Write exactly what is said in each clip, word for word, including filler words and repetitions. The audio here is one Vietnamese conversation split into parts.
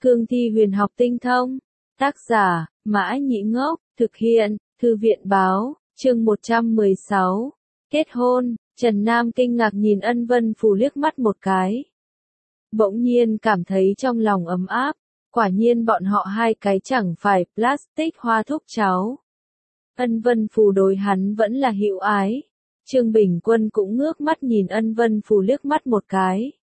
Cương thi huyền học tinh thông. Tác giả, Mã Nhĩ Ngốc, thực hiện, Thư viện báo, chương một trăm mười sáu. Kết hôn, Trần Nam kinh ngạc nhìn Ân Vân Phù liếc mắt một cái. Bỗng nhiên cảm thấy trong lòng ấm áp, quả nhiên bọn họ hai cái chẳng phải plastic hoa thúc cháu. Ân Vân Phù đối hắn vẫn là hữu ái. Trương Bình Quân cũng ngước mắt nhìn Ân Vân Phù liếc mắt một cái.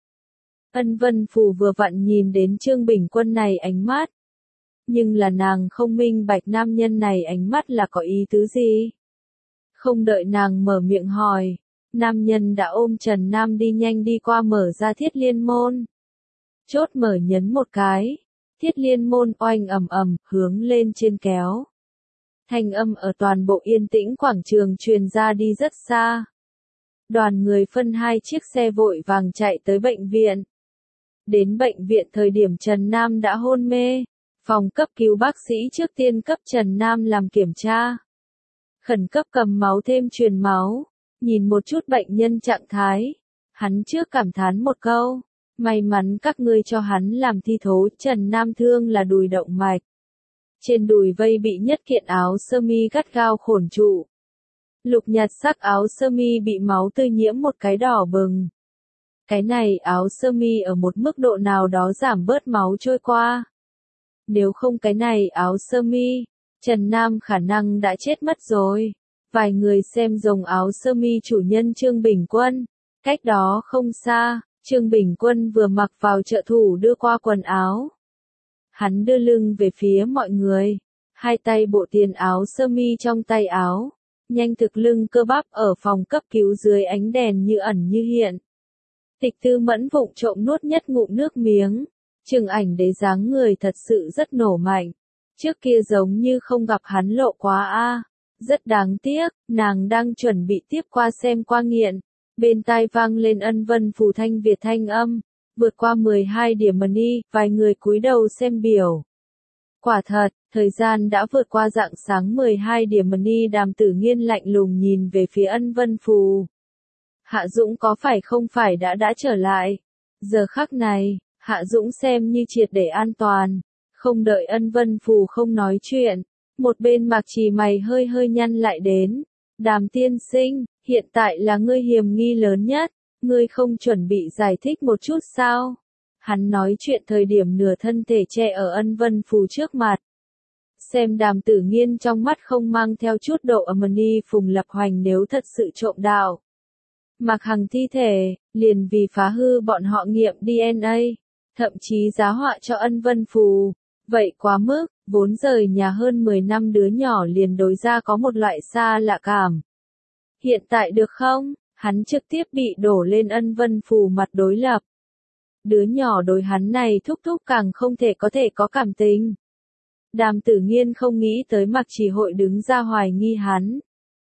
Ân Vân Phù vừa vặn nhìn đến Trương Bình Quân này ánh mắt. Nhưng là nàng không minh bạch nam nhân này ánh mắt là có ý tứ gì. Không đợi nàng mở miệng hỏi, nam nhân đã ôm Trần Nam đi nhanh đi qua mở ra thiết liên môn. Chốt mở nhấn một cái, thiết liên môn oanh ầm ầm hướng lên trên kéo. Thanh âm ở toàn bộ yên tĩnh quảng trường truyền ra đi rất xa. Đoàn người phân hai chiếc xe vội vàng chạy tới bệnh viện. Đến bệnh viện thời điểm Trần Nam đã hôn mê. Phòng cấp cứu bác sĩ trước tiên cấp Trần Nam làm kiểm tra. Khẩn cấp cầm máu thêm truyền máu. Nhìn một chút bệnh nhân trạng thái. Hắn trước cảm thán một câu. May mắn các ngươi cho hắn làm thi thố. Trần Nam thương là đùi động mạch. Trên đùi vây bị nhất kiện áo sơ mi gắt gao khổn trụ. Lục nhạt sắc áo sơ mi bị máu tươi nhiễm một cái đỏ bừng. Cái này áo sơ mi ở một mức độ nào đó giảm bớt máu trôi qua. Nếu không cái này áo sơ mi, Trần Nam khả năng đã chết mất rồi. Vài người xem dòng áo sơ mi chủ nhân Trương Bình Quân. Cách đó không xa, Trương Bình Quân vừa mặc vào trợ thủ đưa qua quần áo. Hắn đưa lưng về phía mọi người, hai tay bộ tiền áo sơ mi trong tay áo, nhanh thực lưng cơ bắp ở phòng cấp cứu dưới ánh đèn như ẩn như hiện. Tịch Tư Mẫn vụng trộm nuốt nhất ngụm nước miếng, Trừng Ảnh Đế dáng người thật sự rất nổ mạnh, trước kia giống như không gặp hắn lộ quá a, rất đáng tiếc, nàng đang chuẩn bị tiếp qua xem qua nghiện, bên tai vang lên Ân Vân Phù thanh Việt thanh âm. Vượt qua mười hai điểm money, vài người cúi đầu xem biểu. Quả thật, thời gian đã vượt qua rạng sáng mười hai điểm money. Đàm Tử Nghiên lạnh lùng nhìn về phía Ân Vân Phù. Hạ Dũng có phải không phải đã đã trở lại? Giờ khắc này, Hạ Dũng xem như triệt để an toàn. Không đợi Ân Vân Phù không nói chuyện. Một bên Mạc Trì mày hơi hơi nhăn lại đến. Đàm tiên sinh, hiện tại là ngươi hiểm nghi lớn nhất. Ngươi không chuẩn bị giải thích một chút sao? Hắn nói chuyện thời điểm nửa thân thể che ở Ân Vân Phù trước mặt. Xem Đàm Tử Nghiên trong mắt không mang theo chút độ ấm ni Phùng Lập Hoành nếu thật sự trộm đạo. Mặc Hằng thi thể, liền vì phá hư bọn họ nghiệm đê en a, thậm chí giá họa cho Ân Vân Phù. Vậy quá mức, vốn rời nhà hơn mười năm đứa nhỏ liền đối ra có một loại xa lạ cảm. Hiện tại được không? Hắn trực tiếp bị đổ lên Ân Vân Phù mặt đối lập. Đứa nhỏ đối hắn này thúc thúc càng không thể có thể có cảm tình. Đàm Tử Nghiên không nghĩ tới Mạc Trì hội đứng ra hoài nghi hắn.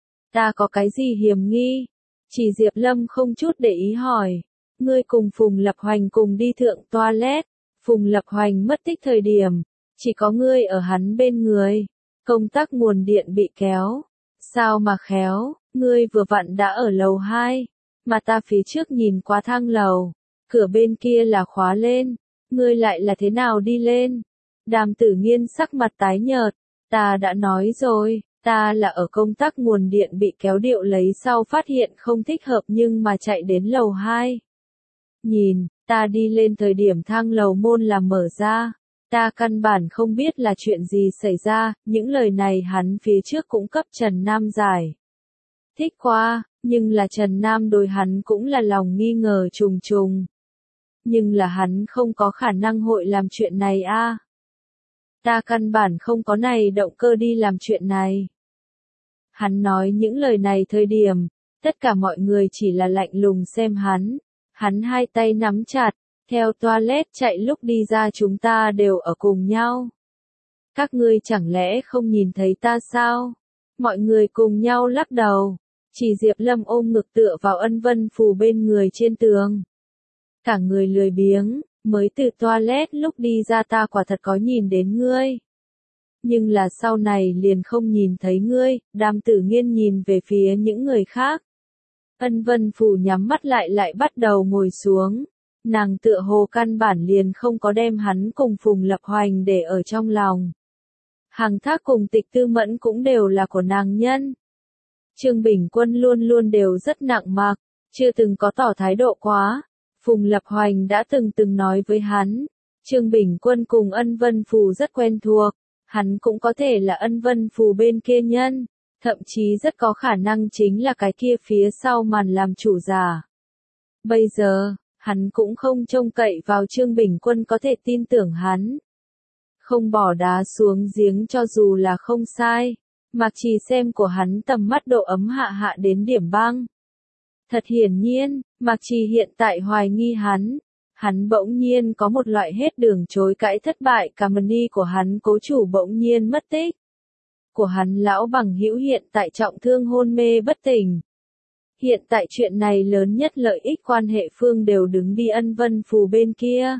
Ta có cái gì hiểm nghi? Chỉ Diệp Lâm không chút để ý hỏi. Ngươi cùng Phùng Lập Hoành cùng đi thượng toilet. Phùng Lập Hoành mất tích thời điểm. Chỉ có ngươi ở hắn bên người. Công tắc nguồn điện bị kéo. Sao mà khéo? Ngươi vừa vặn đã ở lầu hai, mà ta phía trước nhìn qua thang lầu, cửa bên kia là khóa lên, ngươi lại là thế nào đi lên? Đàm Tử Nghiên sắc mặt tái nhợt, ta đã nói rồi, ta là ở công tắc nguồn điện bị kéo điệu lấy sau phát hiện không thích hợp nhưng mà chạy đến lầu hai. Nhìn, ta đi lên thời điểm thang lầu môn là mở ra, ta căn bản không biết là chuyện gì xảy ra, những lời này hắn phía trước cũng cấp Trần Nam giải. Thích quá, nhưng là Trần Nam đối hắn cũng là lòng nghi ngờ trùng trùng. Nhưng là hắn không có khả năng hội làm chuyện này a. À. Ta căn bản không có này động cơ đi làm chuyện này. Hắn nói những lời này thời điểm, tất cả mọi người chỉ là lạnh lùng xem hắn. Hắn hai tay nắm chặt, theo toilet chạy lúc đi ra chúng ta đều ở cùng nhau. Các ngươi chẳng lẽ không nhìn thấy ta sao? Mọi người cùng nhau lắc đầu. Chỉ Diệp Lâm ôm ngực tựa vào Ân Vân Phù bên người trên tường. Cả người lười biếng, mới từ toilet lúc đi ra ta quả thật có nhìn đến ngươi. Nhưng là sau này liền không nhìn thấy ngươi, Đàm Tử Nghiên nhìn về phía những người khác. Ân Vân Phù nhắm mắt lại lại bắt đầu ngồi xuống. nàng tựa hồ căn bản liền không có đem hắn cùng Phùng Lập Hoành để ở trong lòng. Hằng Thác cùng Tịch Tư Mẫn cũng đều là của nàng nhân. Trương Bình Quân luôn luôn đều rất nặng mặc, chưa từng có tỏ thái độ quá. Phùng Lập Hoành đã từng từng nói với hắn, Trương Bình Quân cùng Ân Vân Phù rất quen thuộc, hắn cũng có thể là Ân Vân Phù bên kia nhân, thậm chí rất có khả năng chính là cái kia phía sau màn làm chủ giả. Bây giờ, hắn cũng không trông cậy vào Trương Bình Quân có thể tin tưởng hắn. Không bỏ đá xuống giếng cho dù là không sai, Mạc Trì xem của hắn tầm mắt độ ấm hạ hạ đến điểm băng. Thật hiển nhiên, Mạc Trì hiện tại hoài nghi hắn. Hắn bỗng nhiên có một loại hết đường chối cãi thất bại cả mani của hắn cố chủ bỗng nhiên mất tích. Của hắn lão bằng hữu hiện tại trọng thương hôn mê bất tỉnh. Hiện tại chuyện này lớn nhất lợi ích quan hệ phương đều đứng đi Ân Vân Phù bên kia.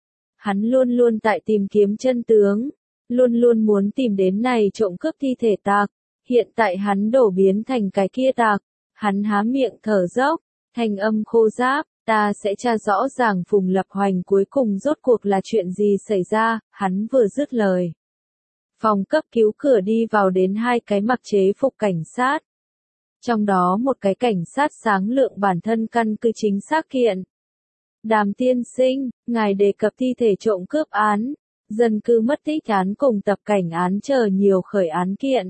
Hắn luôn luôn tại tìm kiếm chân tướng, luôn luôn muốn tìm đến này trộm cướp thi thể tặc. Hiện tại hắn đổ biến thành cái kia tặc. Hắn há miệng thở dốc, thanh âm khô ráp, ta sẽ tra rõ ràng Phùng Lập Hoành cuối cùng rốt cuộc là chuyện gì xảy ra, hắn vừa dứt lời. Phòng cấp cứu cửa đi vào đến hai cái mặc chế phục cảnh sát. Trong đó một cái cảnh sát sáng lượng bản thân căn cứ chính xác kiện. Đàm tiên sinh, ngài đề cập thi thể trộm cướp án, dân cư mất tích án cùng tập cảnh án chờ nhiều khởi án kiện.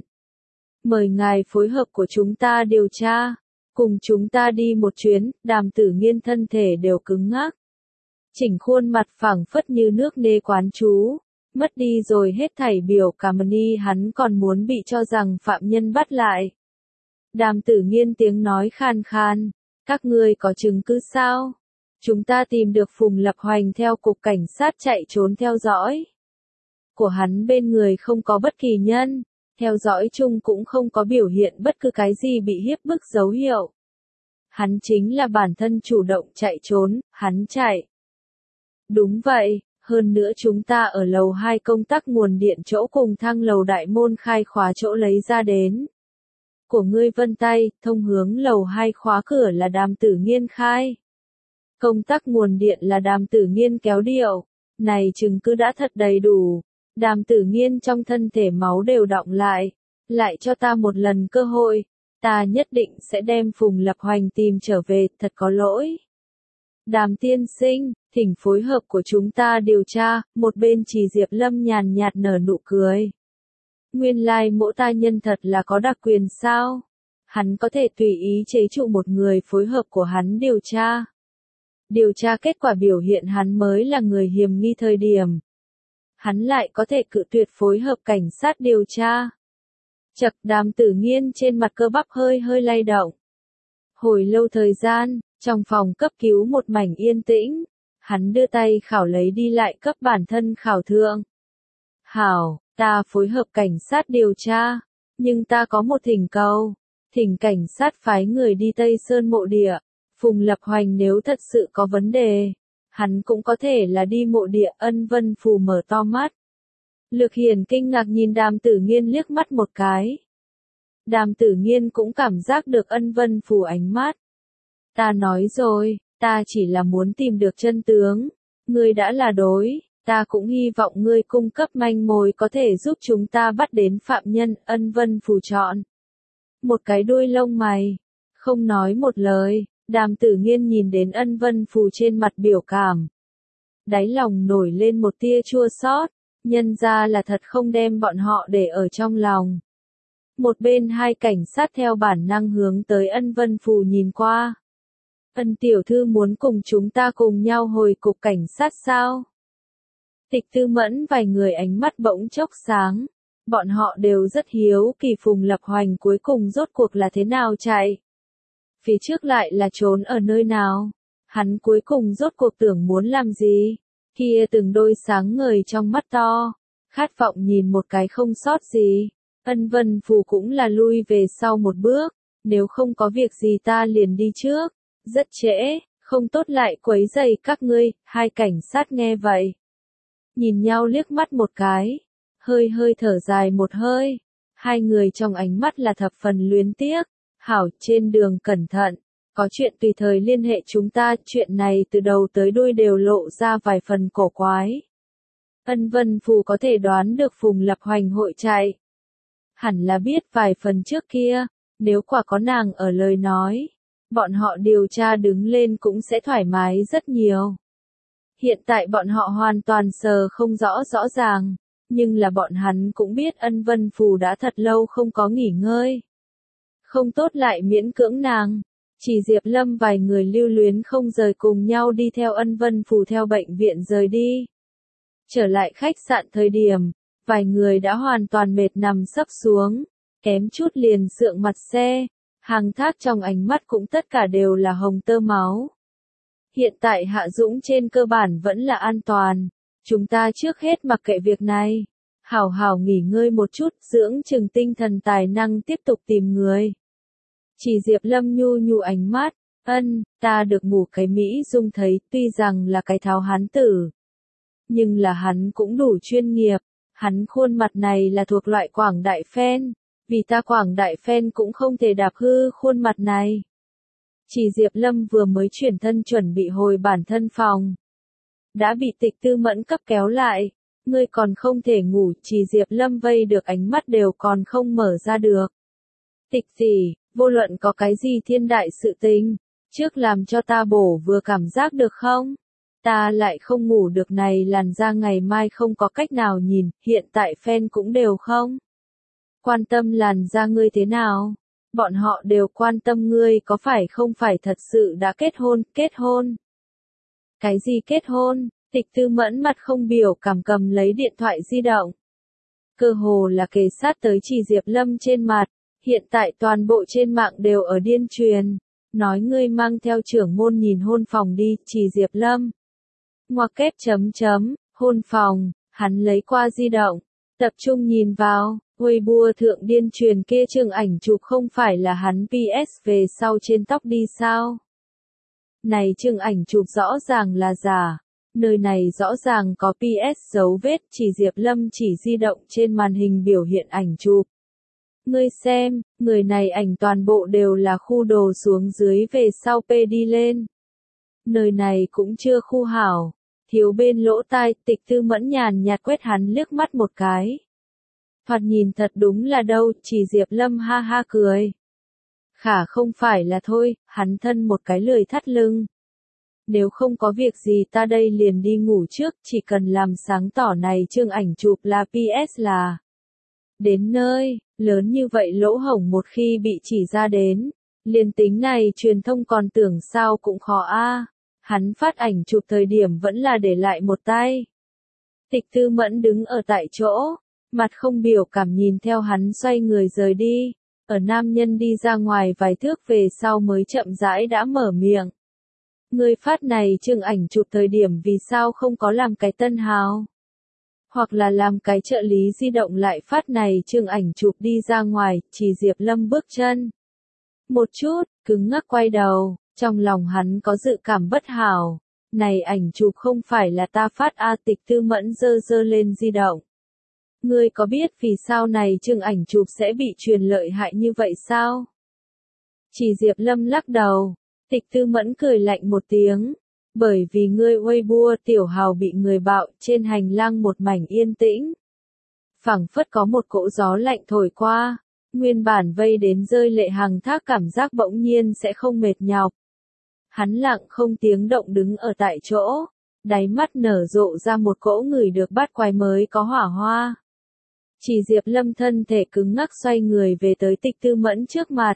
Mời ngài phối hợp của chúng ta điều tra, cùng chúng ta đi một chuyến, Đàm Tử Nghiên thân thể đều cứng ngắc. Chỉnh khuôn mặt phẳng phất như nước nê quán chú, mất đi rồi hết thảy biểu cảm ni hắn còn muốn bị cho rằng phạm nhân bắt lại. Đàm Tử Nghiên tiếng nói khan khan, các ngươi có chứng cứ sao? Chúng ta tìm được Phùng Lập Hoành theo cục cảnh sát chạy trốn theo dõi. Của hắn bên người không có bất kỳ nhân, theo dõi chung cũng không có biểu hiện bất cứ cái gì bị hiếp bức dấu hiệu. Hắn chính là bản thân chủ động chạy trốn, hắn chạy. Đúng vậy, hơn nữa chúng ta ở lầu hai công tắc nguồn điện chỗ cùng thang lầu đại môn khai khóa chỗ lấy ra đến. Của ngươi vân tay, thông hướng lầu hai khóa cửa là Đàm Tử Nghiên khai. Công tắc nguồn điện là Đàm Tử Nghiên kéo điệu, này chứng cứ đã thật đầy đủ. Đàm Tử Nghiên trong thân thể máu đều đọng lại, lại cho ta một lần cơ hội, ta nhất định sẽ đem Phùng Lập Hoành tìm trở về, thật có lỗi. Đàm tiên sinh, thỉnh phối hợp của chúng ta điều tra, một bên Chỉ Diệp Lâm nhàn nhạt nở nụ cười. Nguyên lai like mỗ ta nhân thật là có đặc quyền sao? Hắn có thể tùy ý chế trụ một người phối hợp của hắn điều tra. Điều tra kết quả biểu hiện hắn mới là người hiểm nghi thời điểm. Hắn lại có thể cự tuyệt phối hợp cảnh sát điều tra. Chật, Đàm Tử Nghiên trên mặt cơ bắp hơi hơi lay động. Hồi lâu thời gian, trong phòng cấp cứu một mảnh yên tĩnh, hắn đưa tay khảo lấy đi lại cấp bản thân khảo thượng. Hảo, ta phối hợp cảnh sát điều tra, nhưng ta có một thỉnh cầu, thỉnh cảnh sát phái người đi Tây Sơn mộ địa. Phùng Lập Hoành nếu thật sự có vấn đề, hắn cũng có thể là đi mộ địa. Ân Vân Phù mở to mắt. Lược Hiền kinh ngạc nhìn Đàm Tử Nghiên liếc mắt một cái. Đàm Tử Nghiên cũng cảm giác được Ân Vân Phù ánh mắt. Ta nói rồi, ta chỉ là muốn tìm được chân tướng. Ngươi đã là đối, ta cũng hy vọng ngươi cung cấp manh mối có thể giúp chúng ta bắt đến phạm nhân. Ân Vân Phù chọn một cái đuôi lông mày, không nói một lời. Đàm Tử Nghiên nhìn đến Ân Vân Phù trên mặt biểu cảm. Đáy lòng nổi lên một tia chua xót, nhân ra là thật không đem bọn họ để ở trong lòng. Một bên hai cảnh sát theo bản năng hướng tới Ân Vân Phù nhìn qua. Ân tiểu thư muốn cùng chúng ta cùng nhau hồi cục cảnh sát sao? Tịch Tư Mẫn vài người ánh mắt bỗng chốc sáng. Bọn họ đều rất hiếu kỳ Phùng Lập Hoành cuối cùng rốt cuộc là thế nào chạy. Phía trước lại là trốn ở nơi nào? Hắn cuối cùng rốt cuộc tưởng muốn làm gì? Kia từng đôi sáng ngời trong mắt to, khát vọng nhìn một cái không sót gì. Ân Vân Phù cũng là lui về sau một bước, nếu không có việc gì ta liền đi trước, rất trễ, không tốt lại quấy rầy các ngươi. Hai cảnh sát nghe vậy, nhìn nhau liếc mắt một cái, hơi hơi thở dài một hơi, hai người trong ánh mắt là thập phần luyến tiếc. Hảo, trên đường cẩn thận. Có chuyện tùy thời liên hệ chúng ta, chuyện này từ đầu tới đuôi đều lộ ra vài phần cổ quái. Ân Vân Phù có thể đoán được Phùng Lập Hoành hội chạy. Hẳn là biết vài phần trước kia, nếu quả có nàng ở lời nói, bọn họ điều tra đứng lên cũng sẽ thoải mái rất nhiều. Hiện tại bọn họ hoàn toàn sờ không rõ rõ ràng, nhưng là bọn hắn cũng biết Ân Vân Phù đã thật lâu không có nghỉ ngơi. Không tốt lại miễn cưỡng nàng. Chỉ Diệp Lâm vài người lưu luyến không rời cùng nhau đi theo Ân Vân Phù theo bệnh viện rời đi. Trở lại khách sạn thời điểm, vài người đã hoàn toàn mệt nằm sấp xuống, kém chút liền sượng mặt xe, Hằng Thác trong ánh mắt cũng tất cả đều là hồng tơ máu. Hiện tại Hạ Dũng trên cơ bản vẫn là an toàn, chúng ta trước hết mặc kệ việc này, hảo hảo nghỉ ngơi một chút, dưỡng chừng tinh thần tài năng tiếp tục tìm người. Chỉ Diệp Lâm nhu nhu ánh mắt, ân, ta được ngủ cái Mỹ Dung thấy, tuy rằng là cái tháo hán tử, nhưng là hắn cũng đủ chuyên nghiệp, hắn khuôn mặt này là thuộc loại quảng đại fan, vì ta quảng đại fan cũng không thể đạp hư khuôn mặt này. Chỉ Diệp Lâm vừa mới chuyển thân chuẩn bị hồi bản thân phòng, đã bị Tịch Tư Mẫn cấp kéo lại, ngươi còn không thể ngủ, Chỉ Diệp Lâm vây được ánh mắt đều còn không mở ra được. Tịch gì, vô luận có cái gì thiên đại sự tình, trước làm cho ta bổ vừa cảm giác được không? Ta lại không ngủ được này, làn da ngày mai không có cách nào nhìn, hiện tại fan cũng đều không quan tâm làn da ngươi thế nào. Bọn họ đều quan tâm ngươi có phải không phải thật sự đã kết hôn, kết hôn. Cái gì kết hôn? Tịch Tư Mẫn mặt không biểu cảm cầm lấy điện thoại di động. Cơ hồ là kề sát tới Chỉ Diệp Lâm trên mặt, hiện tại toàn bộ trên mạng đều ở điên truyền, nói ngươi mang theo trưởng môn nhìn hôn phòng đi, Chỉ Diệp Lâm. Ngoặc kép chấm chấm, hôn phòng, hắn lấy qua di động, tập trung nhìn vào. Weibo thượng điên truyền kia chương ảnh chụp không phải là hắn pê ét về sau trên tóc đi sao? Này chương ảnh chụp rõ ràng là giả, nơi này rõ ràng có pê ét dấu vết, Chỉ Diệp Lâm chỉ di động trên màn hình biểu hiện ảnh chụp. Ngươi xem, người này ảnh toàn bộ đều là khu đồ xuống dưới về sau pê đi lên. Nơi này cũng chưa khu hảo, thiếu bên lỗ tai, Tịch Tư Mẫn nhàn nhạt quét hắn liếc mắt một cái. Thoạt nhìn thật đúng là đâu, Chỉ Diệp Lâm ha ha cười. Khả không phải là thôi, hắn thân một cái lười thắt lưng. Nếu không có việc gì ta đây liền đi ngủ trước, chỉ cần làm sáng tỏ này chương ảnh chụp là pê ét là. Đến nơi, lớn như vậy lỗ hổng một khi bị chỉ ra đến, liền tính này truyền thông còn tưởng sao cũng khó a. Hắn phát ảnh chụp thời điểm vẫn là để lại một tay. Tịch Tư Mẫn đứng ở tại chỗ, mặt không biểu cảm nhìn theo hắn xoay người rời đi, ở nam nhân đi ra ngoài vài thước về sau mới chậm rãi đã mở miệng. Người phát này chương ảnh chụp thời điểm vì sao không có làm cái tân hào? Hoặc là làm cái trợ lý di động lại phát này chương ảnh chụp đi ra ngoài, Chỉ Diệp Lâm bước chân. Một chút, cứng ngắc quay đầu, trong lòng hắn có dự cảm bất hảo. Này ảnh chụp không phải là ta phát a. Tịch Tư Mẫn giơ giơ lên di động. Ngươi có biết vì sao này chương ảnh chụp sẽ bị truyền lợi hại như vậy sao? Chỉ Diệp Lâm lắc đầu, Tịch Tư Mẫn cười lạnh một tiếng, bởi vì ngươi Weibo tiểu hào bị người bạo, trên hành lang một mảnh yên tĩnh. Phảng phất có một cỗ gió lạnh thổi qua, nguyên bản vây đến rơi lệ Hằng Thác cảm giác bỗng nhiên sẽ không mệt nhọc. Hắn lặng không tiếng động đứng ở tại chỗ, đáy mắt nở rộ ra một cỗ người được bắt quái mới có hỏa hoa. Chỉ Diệp Lâm thân thể cứng ngắc xoay người về tới Tịch Tư Mẫn trước mặt.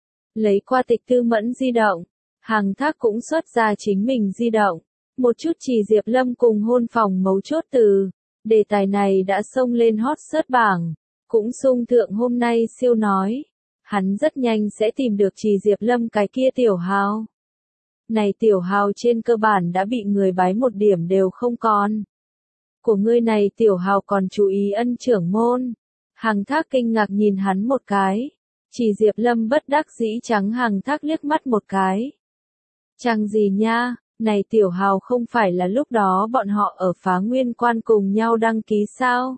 Lấy qua Tịch Tư Mẫn di động, Hằng Thác cũng xuất ra chính mình di động. Một chút Chỉ Diệp Lâm cùng hôn phòng mấu chốt từ. Đề tài này đã xông lên hot search bảng. Cũng xung thượng hôm nay siêu nói. Hắn rất nhanh sẽ tìm được Chỉ Diệp Lâm cái kia tiểu hào. Này tiểu hào trên cơ bản đã bị người bái một điểm đều không còn. Của ngươi này tiểu hào còn chú ý Ân trưởng môn. Hằng Thác kinh ngạc nhìn hắn một cái. Chỉ Diệp Lâm bất đắc dĩ trắng Hằng Thác liếc mắt một cái. Chẳng gì nha, này tiểu hào không phải là lúc đó bọn họ ở Phá Nguyên Quan cùng nhau đăng ký sao?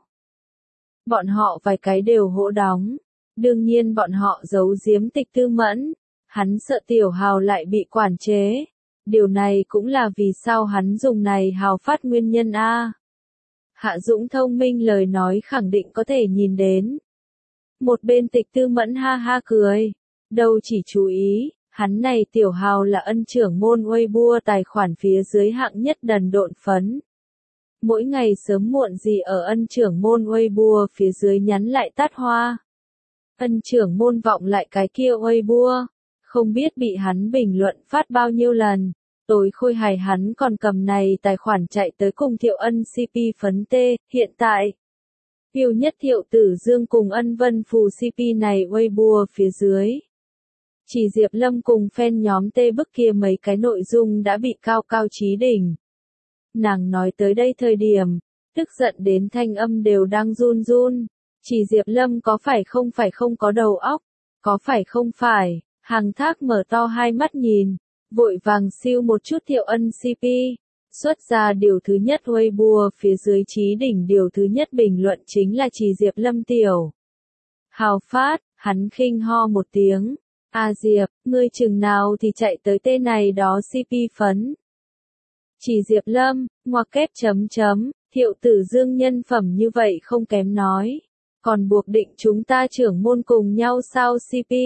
Bọn họ vài cái đều hỗ đóng. Đương nhiên bọn họ giấu giếm Tịch Tư Mẫn. Hắn sợ tiểu hào lại bị quản chế. Điều này cũng là vì sao hắn dùng này hào phát nguyên nhân a. Hạ Dũng thông minh lời nói khẳng định có thể nhìn đến. Một bên Tịch Tư Mẫn ha ha cười. Đâu chỉ chú ý, hắn này tiểu hào là ân trưởng môn Weibo tài khoản phía dưới hạng nhất đần độn phấn. Mỗi ngày sớm muộn gì ở ân trưởng môn Weibo phía dưới nhắn lại tát hoa. Ân trưởng môn vọng lại cái kia Weibo, không biết bị hắn bình luận phát bao nhiêu lần. Tối khôi hài hắn còn cầm này tài khoản chạy tới cùng Thiệu Ân xê pê phấn tê, hiện tại. Yêu nhất Thiệu Tử Dương cùng Ân Vân Phù xê pê này Weibo phía dưới. Chỉ Diệp Lâm cùng fan nhóm tê bức kia mấy cái nội dung đã bị cao cao chí đỉnh. Nàng nói tới đây thời điểm, tức giận đến thanh âm đều đang run run. Chỉ Diệp Lâm có phải không phải không có đầu óc, có phải không phải, Hàng Thác mở to hai mắt nhìn, vội vàng siêu một chút Thiệu Ân xê pê. Xuất ra điều thứ nhất Weibo phía dưới chí đỉnh điều thứ nhất bình luận chính là Chỉ Diệp Lâm tiểu. Hào phát, hắn khinh ho một tiếng. A Diệp, ngươi chừng nào thì chạy tới tên này đó xê pê phấn. Chỉ Diệp Lâm, ngoặc kép chấm chấm, Thiệu Tử Dương nhân phẩm như vậy không kém nói. Còn buộc định chúng ta trưởng môn cùng nhau sao xê pê.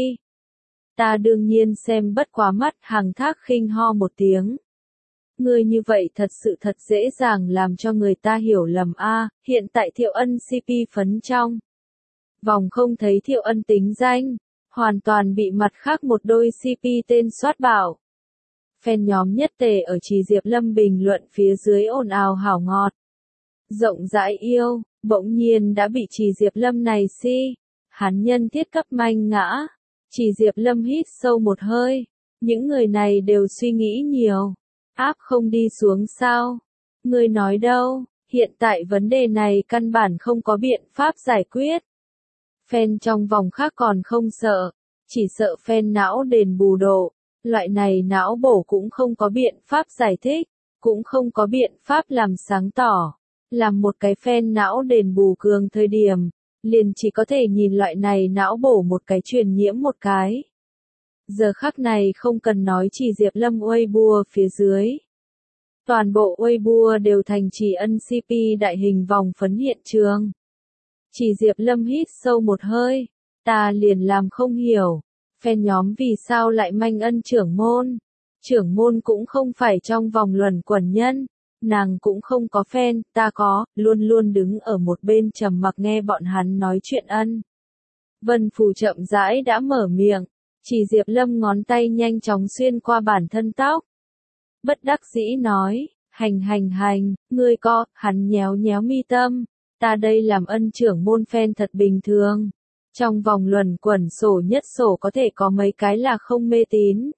Ta đương nhiên xem bất quá mắt. Hàng Thác khinh ho một tiếng. Ngươi như vậy thật sự thật dễ dàng làm cho người ta hiểu lầm a. Hiện tại Thiệu Ân xê pê phấn trong vòng không thấy Thiệu Ân tính danh, hoàn toàn bị mặt khác một đôi xê pê tên soát bảo. Fan nhóm nhất tề ở Chỉ Diệp Lâm bình luận phía dưới ồn ào hảo ngọt. Rộng rãi yêu, bỗng nhiên đã bị Chỉ Diệp Lâm này si. Hắn nhân thiết cấp manh ngã. Chỉ Diệp Lâm hít sâu một hơi. Những người này đều suy nghĩ nhiều. Áp không đi xuống sao? Ngươi nói đâu, hiện tại vấn đề này căn bản không có biện pháp giải quyết. Fan trong vòng khác còn không sợ, chỉ sợ fan não đền bù độ. Loại này não bổ cũng không có biện pháp giải thích, cũng không có biện pháp làm sáng tỏ. Làm một cái fan não đền bù cường thời điểm, liền chỉ có thể nhìn loại này não bổ một cái truyền nhiễm một cái. Giờ khắc này không cần nói Chỉ Diệp Lâm Weibo phía dưới. Toàn bộ Weibo đều thành Chỉ Ân xê pê đại hình vòng phấn hiện trường. Chỉ Diệp Lâm hít sâu một hơi, ta liền làm không hiểu. Fan nhóm vì sao lại manh Ân trưởng môn? Trưởng môn cũng không phải trong vòng luẩn quẩn nhân. Nàng cũng không có fan, ta có, luôn luôn đứng ở một bên trầm mặc nghe bọn hắn nói chuyện Ân. Vân Phù chậm rãi đã mở miệng. Chỉ Diệp Lâm ngón tay nhanh chóng xuyên qua bản thân tóc. Bất đắc dĩ nói, hành hành hành, ngươi có, hắn nhéo nhéo mi tâm. Ta đây làm Ân trưởng môn fan thật bình thường. Trong vòng luẩn quẩn sổ nhất sổ có thể có mấy cái là không mê tín.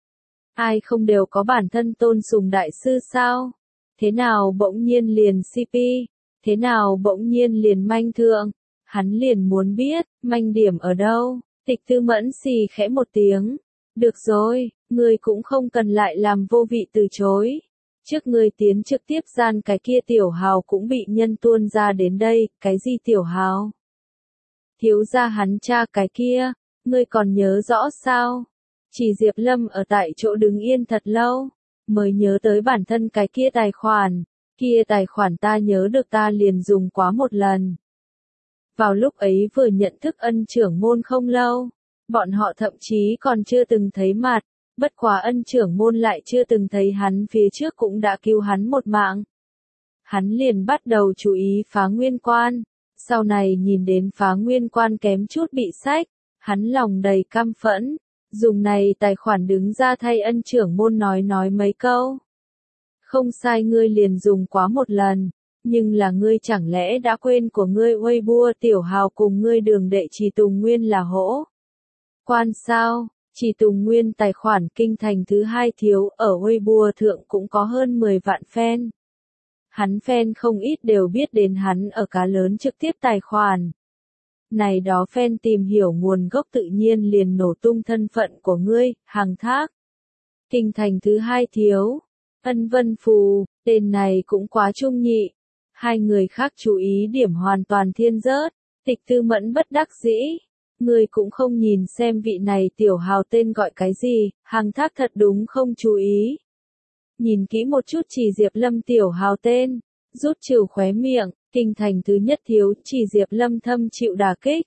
Ai không đều có bản thân tôn sùng đại sư sao? Thế nào bỗng nhiên liền xê pê? Thế nào bỗng nhiên liền manh thượng? Hắn liền muốn biết, manh điểm ở đâu? Tịch Tư Mẫn xì khẽ một tiếng. Được rồi, ngươi cũng không cần lại làm vô vị từ chối. Trước ngươi tiến trực tiếp gian cái kia tiểu hào cũng bị nhân tuôn ra đến đây, cái gì tiểu hào? Thiếu gia hắn cha cái kia, ngươi còn nhớ rõ sao? Chỉ Diệp Lâm ở tại chỗ đứng yên thật lâu, mới nhớ tới bản thân cái kia tài khoản, kia tài khoản ta nhớ được ta liền dùng quá một lần. Vào lúc ấy vừa nhận thức Ân trưởng môn không lâu, bọn họ thậm chí còn chưa từng thấy mặt, bất quá Ân trưởng môn lại chưa từng thấy hắn phía trước cũng đã cứu hắn một mạng. Hắn liền bắt đầu chú ý Phá Nguyên Quan, sau này nhìn đến Phá Nguyên Quan kém chút bị sách, hắn lòng đầy căm phẫn, dùng này tài khoản đứng ra thay Ân trưởng môn nói nói mấy câu. Không sai, ngươi liền dùng quá một lần. Nhưng là ngươi chẳng lẽ đã quên của ngươi Weibo tiểu hào cùng ngươi đường đệ Chỉ Tùng Nguyên là hỗ quan sao? Chỉ Tùng Nguyên tài khoản kinh thành thứ hai thiếu ở Weibo thượng cũng có hơn mười vạn fan. Hắn fan không ít đều biết đến hắn ở cá lớn trực tiếp tài khoản. Này đó fan tìm hiểu nguồn gốc tự nhiên liền nổ tung thân phận của ngươi, Hàng Thác. Kinh thành thứ hai thiếu, Ân Vân Phù, tên này cũng quá trung nhị. Hai người khác chú ý điểm hoàn toàn thiên rớt, Tịch Tư Mẫn bất đắc dĩ. Ngươi cũng không nhìn xem vị này tiểu hào tên gọi cái gì, Hằng Thác thật đúng không chú ý. Nhìn kỹ một chút Chỉ Diệp Lâm tiểu hào tên, rút trừ khóe miệng, kinh thành thứ nhất thiếu, Chỉ Diệp Lâm thâm chịu đả kích.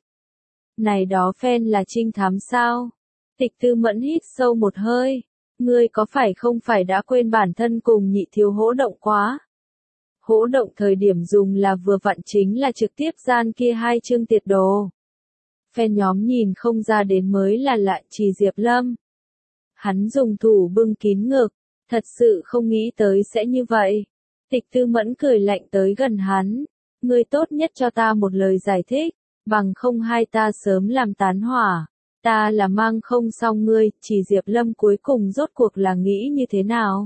Này đó fan là trinh thám sao? Tịch Tư Mẫn hít sâu một hơi, ngươi có phải không phải đã quên bản thân cùng nhị thiếu hỗ động quá? Hỗ động thời điểm dùng là vừa vặn chính là trực tiếp gian kia hai chương tiệt đồ. Fan nhóm nhìn không ra đến mới là lạ Chỉ Diệp Lâm. Hắn dùng thủ bưng kín ngực, thật sự không nghĩ tới sẽ như vậy. Tịch Tư Mẫn cười lạnh tới gần hắn, ngươi tốt nhất cho ta một lời giải thích, bằng không hai ta sớm làm tán hỏa. Ta là mang không xong ngươi, Chỉ Diệp Lâm cuối cùng rốt cuộc là nghĩ như thế nào?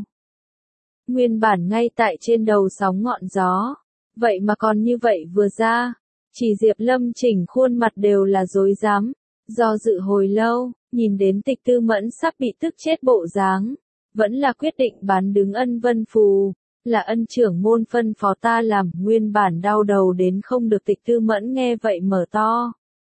Nguyên bản ngay tại trên đầu sóng ngọn gió, vậy mà còn như vậy vừa ra, Chỉ Diệp Lâm chỉnh khuôn mặt đều là rối rắm, do dự hồi lâu, nhìn đến Tịch Tư Mẫn sắp bị tức chết bộ dáng, vẫn là quyết định bán đứng Ân Vân Phù, là ân trưởng môn phân phó ta làm, nguyên bản đau đầu đến không được. Tịch Tư Mẫn nghe vậy mở to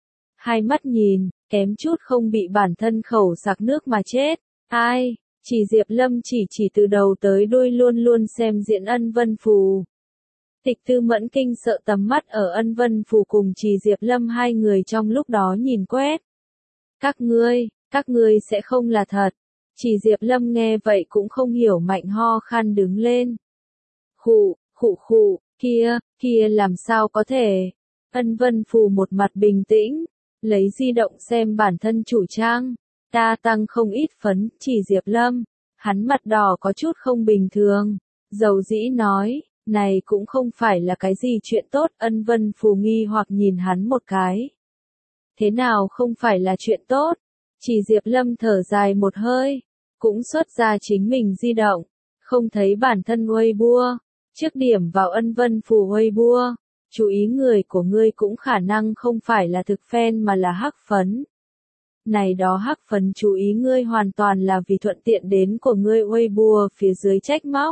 hai mắt nhìn, kém chút không bị bản thân khẩu sặc nước mà chết. Ai? Chỉ Diệp Lâm chỉ chỉ từ đầu tới đuôi luôn luôn xem diễn Ân Vân Phù. Tịch Tư Mẫn kinh sợ tầm mắt ở Ân Vân Phù cùng Chỉ Diệp Lâm hai người trong lúc đó nhìn quét. Các ngươi, các ngươi sẽ không là thật. Chỉ Diệp Lâm nghe vậy cũng không hiểu mạnh ho khan đứng lên. Khụ, khụ khụ, kia, kia làm sao có thể. Ân Vân Phù một mặt bình tĩnh, lấy di động xem bản thân chủ trang. Ta tăng không ít phấn, Chỉ Diệp Lâm. Hắn mặt đỏ có chút không bình thường. Dầu dĩ nói, này cũng không phải là cái gì chuyện tốt. Ân Vân Phù nghi hoặc nhìn hắn một cái. Thế nào không phải là chuyện tốt? Chỉ Diệp Lâm thở dài một hơi, cũng xuất ra chính mình di động, không thấy bản thân Weibo, trước điểm vào Ân Vân Phù Weibo, chú ý người của ngươi cũng khả năng không phải là thực fan mà là hắc phấn. Này đó hắc phấn chú ý ngươi hoàn toàn là vì thuận tiện đến của ngươi Weibo phía dưới trách móc.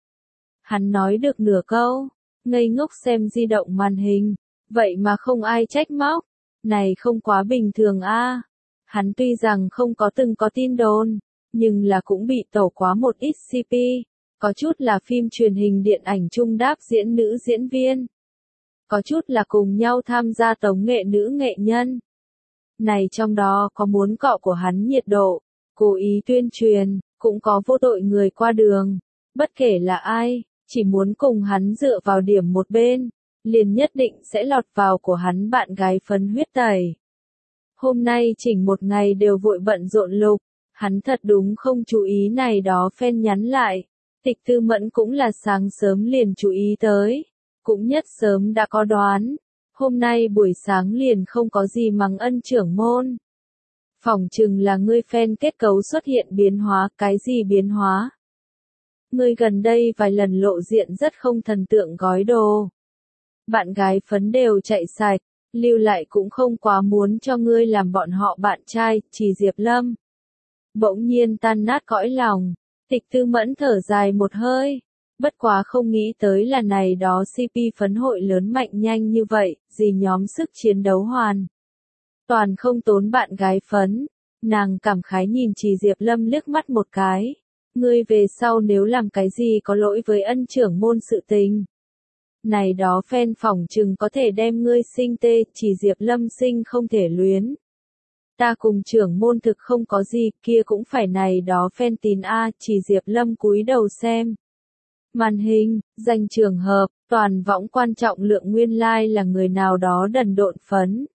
Hắn nói được nửa câu, ngây ngốc xem di động màn hình, vậy mà không ai trách móc, này không quá bình thường a. À. Hắn tuy rằng không có từng có tin đồn, nhưng là cũng bị tẩu quá một ít xê pê, có chút là phim truyền hình điện ảnh chung đáp diễn nữ diễn viên, có chút là cùng nhau tham gia tống nghệ nữ nghệ nhân. Này trong đó có muốn cọ của hắn nhiệt độ, cố ý tuyên truyền, cũng có vô tội người qua đường, bất kể là ai, chỉ muốn cùng hắn dựa vào điểm một bên, liền nhất định sẽ lọt vào của hắn bạn gái phấn huyết tẩy. Hôm nay chỉnh một ngày đều vội bận rộn lục, hắn thật đúng không chú ý này đó fan nhắn lại. Tịch Tư Mẫn cũng là sáng sớm liền chú ý tới, cũng nhất sớm đã có đoán. Hôm nay buổi sáng liền không có gì mắng Ân trưởng môn. Phỏng chừng là ngươi fan kết cấu xuất hiện biến hóa, cái gì biến hóa? Ngươi gần đây vài lần lộ diện rất không thần tượng gói đồ. Bạn gái phấn đều chạy sạch, lưu lại cũng không quá muốn cho ngươi làm bọn họ bạn trai, Chỉ Diệp Lâm. Bỗng nhiên tan nát cõi lòng, Tịch Tư Mẫn thở dài một hơi, bất quá không nghĩ tới là này đó xê pê phấn hội lớn mạnh nhanh như vậy, gì nhóm sức chiến đấu hoàn. Toàn không tốn bạn gái phấn, nàng cảm khái nhìn Chỉ Diệp Lâm liếc mắt một cái, ngươi về sau nếu làm cái gì có lỗi với Ân trưởng môn sự tình. Này đó fan phỏng chừng có thể đem ngươi sinh tê, Chỉ Diệp Lâm sinh không thể luyến. Ta cùng trưởng môn thực không có gì, kia cũng phải này đó fan tín a, Chỉ Diệp Lâm cúi đầu xem. Màn hình, danh trường hợp, toàn võng quan trọng lượng nguyên lai like là người nào đó đần độn phấn.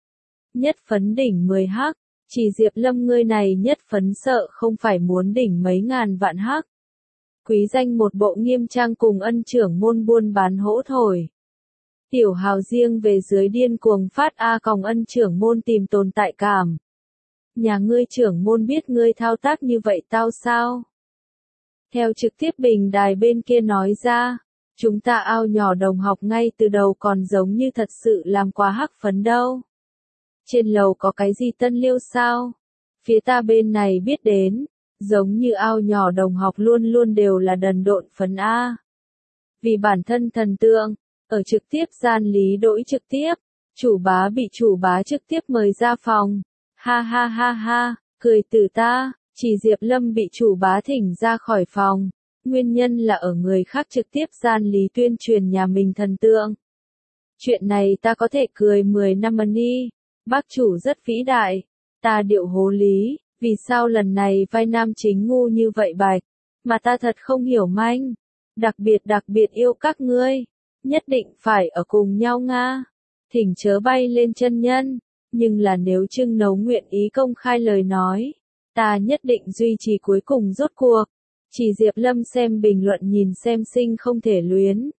Nhất phấn đỉnh mười hắc, Chỉ Diệp Lâm ngươi này nhất phấn sợ không phải muốn đỉnh mấy ngàn vạn hắc. Quý danh một bộ nghiêm trang cùng Ân trưởng môn buôn bán hỗ thổi. Tiểu hào riêng về dưới điên cuồng phát A còng Ân trưởng môn tìm tồn tại cảm. Nhà ngươi trưởng môn biết ngươi thao tác như vậy tao sao? Theo trực tiếp bình đài bên kia nói ra, chúng ta ao nhỏ đồng học ngay từ đầu còn giống như thật sự làm quá hắc phấn đâu. Trên lầu có cái gì tân liêu sao? Phía ta bên này biết đến, giống như ao nhỏ đồng học luôn luôn đều là đần độn phấn A. Vì bản thân thần tượng, ở trực tiếp gian lý đổi trực tiếp, Chủ bá bị chủ bá trực tiếp mời ra phòng. Ha ha ha ha, cười từ ta, chỉ Diệp Lâm bị chủ bá thỉnh ra khỏi phòng. Nguyên nhân là ở người khác trực tiếp gian lý tuyên truyền nhà mình thần tượng. Chuyện này ta có thể cười mười năm đi. Bác chủ rất vĩ đại. Ta điệu hố lý, vì sao lần này vai nam chính ngu như vậy bạch, mà ta thật không hiểu manh. Đặc biệt đặc biệt yêu các ngươi, nhất định phải ở cùng nhau nga. Thỉnh chớ bay lên chân nhân, nhưng là nếu Trưng Nấu nguyện ý công khai lời nói, ta nhất định duy trì cuối cùng rốt cuộc. Chỉ Diệp Lâm xem bình luận nhìn xem sinh không thể luyến.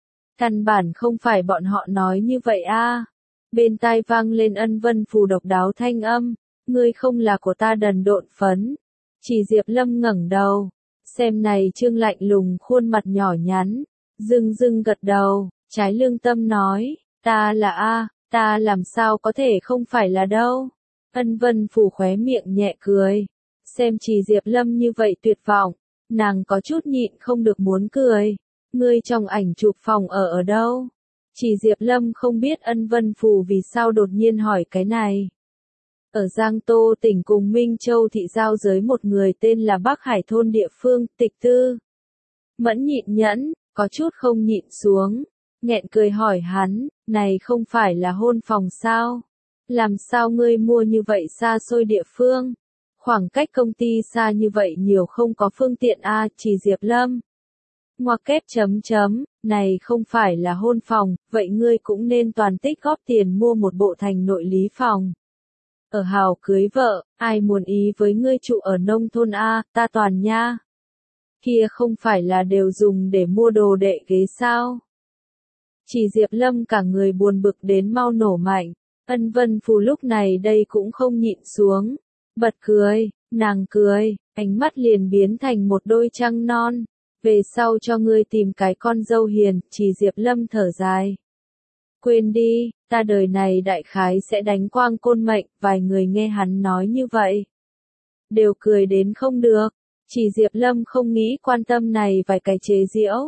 Căn bản không phải bọn họ nói như vậy a. Bên tai vang lên Ân Vân Phù độc đáo thanh âm, ngươi không là của ta đần độn phấn. Chỉ Diệp Lâm ngẩng đầu, xem này Trương lạnh lùng khuôn mặt nhỏ nhắn, dưng dưng gật đầu, trái lương tâm nói, ta là a, ta làm sao có thể không phải là đâu. Ân Vân Phù khóe miệng nhẹ cười, xem Chỉ Diệp Lâm như vậy tuyệt vọng, nàng có chút nhịn không được muốn cười. Ngươi trong ảnh chụp phòng ở ở đâu? Chỉ Diệp Lâm không biết Ân Vân Phù vì sao đột nhiên hỏi cái này. Ở Giang Tô tỉnh cùng Minh Châu thị giao giới một người tên là Bắc Hải thôn địa phương, Tịch Tư. Mẫn nhịn nhẫn, có chút không nhịn xuống, nghẹn cười hỏi hắn, này không phải là hôn phòng sao? Làm sao ngươi mua như vậy xa xôi địa phương? Khoảng cách công ty xa như vậy nhiều không có phương tiện a. Chỉ Diệp Lâm. Ngoặc kép chấm chấm, này không phải là hôn phòng, vậy ngươi cũng nên toàn tích góp tiền mua một bộ thành nội lý phòng. Ở hào cưới vợ, ai muốn ý với ngươi trụ ở nông thôn a, ta toàn nha. Kia không phải là đều dùng để mua đồ đệ ghế sao? Chỉ Diệp Lâm cả người buồn bực đến mau nổ mạnh, Ân Vân Phù lúc này đây cũng không nhịn xuống, bật cười, nàng cười, ánh mắt liền biến thành một đôi trăng non. Về sau cho ngươi tìm cái con dâu hiền, Chỉ Diệp Lâm thở dài. Quên đi, ta đời này đại khái sẽ đánh quang côn mệnh, vài người nghe hắn nói như vậy. Đều cười đến không được, Chỉ Diệp Lâm không nghĩ quan tâm này vài cái chế giễu.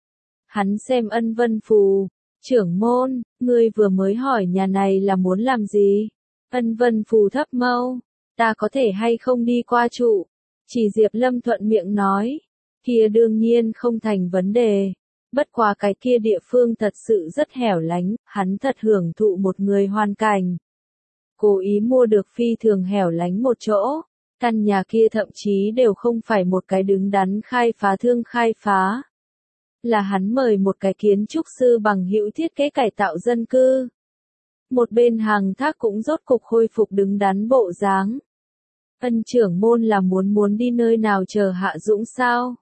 Hắn xem Ân Vân Phù, trưởng môn, ngươi vừa mới hỏi nhà này là muốn làm gì? Ân Vân Phù thấp mâu, ta có thể hay không đi qua trụ? Chỉ Diệp Lâm thuận miệng nói. Kia đương nhiên không thành vấn đề. Bất quá cái kia địa phương thật sự rất hẻo lánh, hắn thật hưởng thụ một người hoàn cảnh. Cố ý mua được phi thường hẻo lánh một chỗ, căn nhà kia thậm chí đều không phải một cái đứng đắn khai phá thương khai phá. Là hắn mời một cái kiến trúc sư bằng hữu thiết kế cải tạo dân cư. Một bên hàng thác cũng rốt cục khôi phục đứng đắn bộ dáng. Ân trưởng môn là muốn muốn đi nơi nào chờ Hạ Dũng sao?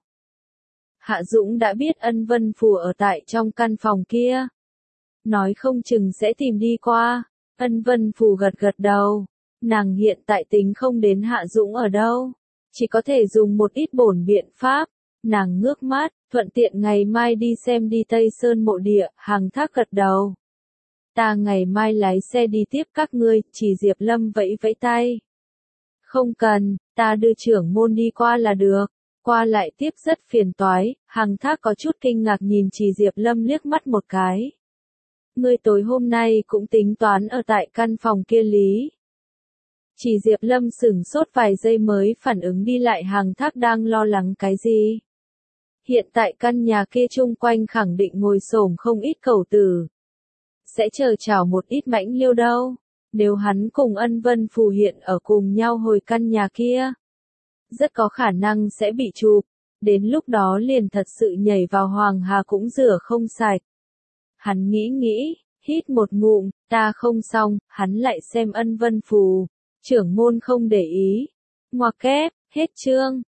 Hạ Dũng đã biết Ân Vân Phù ở tại trong căn phòng kia. Nói không chừng sẽ tìm đi qua. Ân Vân Phù gật gật đầu. Nàng hiện tại tính không đến Hạ Dũng ở đâu. Chỉ có thể dùng một ít bổn biện pháp. Nàng ngước mắt, thuận tiện ngày mai đi xem đi Tây Sơn mộ địa, hàng thác gật đầu. Ta ngày mai lái xe đi tiếp các ngươi, Chỉ Diệp Lâm vẫy vẫy tay. Không cần, ta đưa trưởng môn đi qua là được. Qua lại tiếp rất phiền toái, hàng thác có chút kinh ngạc nhìn Chỉ Diệp Lâm liếc mắt một cái. Ngươi tối hôm nay cũng tính toán ở tại căn phòng kia lý. Chỉ Diệp Lâm sửng sốt vài giây mới phản ứng đi lại hàng thác đang lo lắng cái gì. Hiện tại căn nhà kia chung quanh khẳng định ngồi xổm không ít cẩu tử. Sẽ chờ chào một ít mãnh liêu đâu. Nếu hắn cùng Ân Vân Phù hiện ở cùng nhau hồi căn nhà kia. Rất có khả năng sẽ bị chụp, đến lúc đó liền thật sự nhảy vào Hoàng Hà cũng rửa không sạch. Hắn nghĩ nghĩ, hít một ngụm, ta không xong, hắn lại xem Ân Vân Phù, trưởng môn không để ý. Ngoặc kép, hết chương.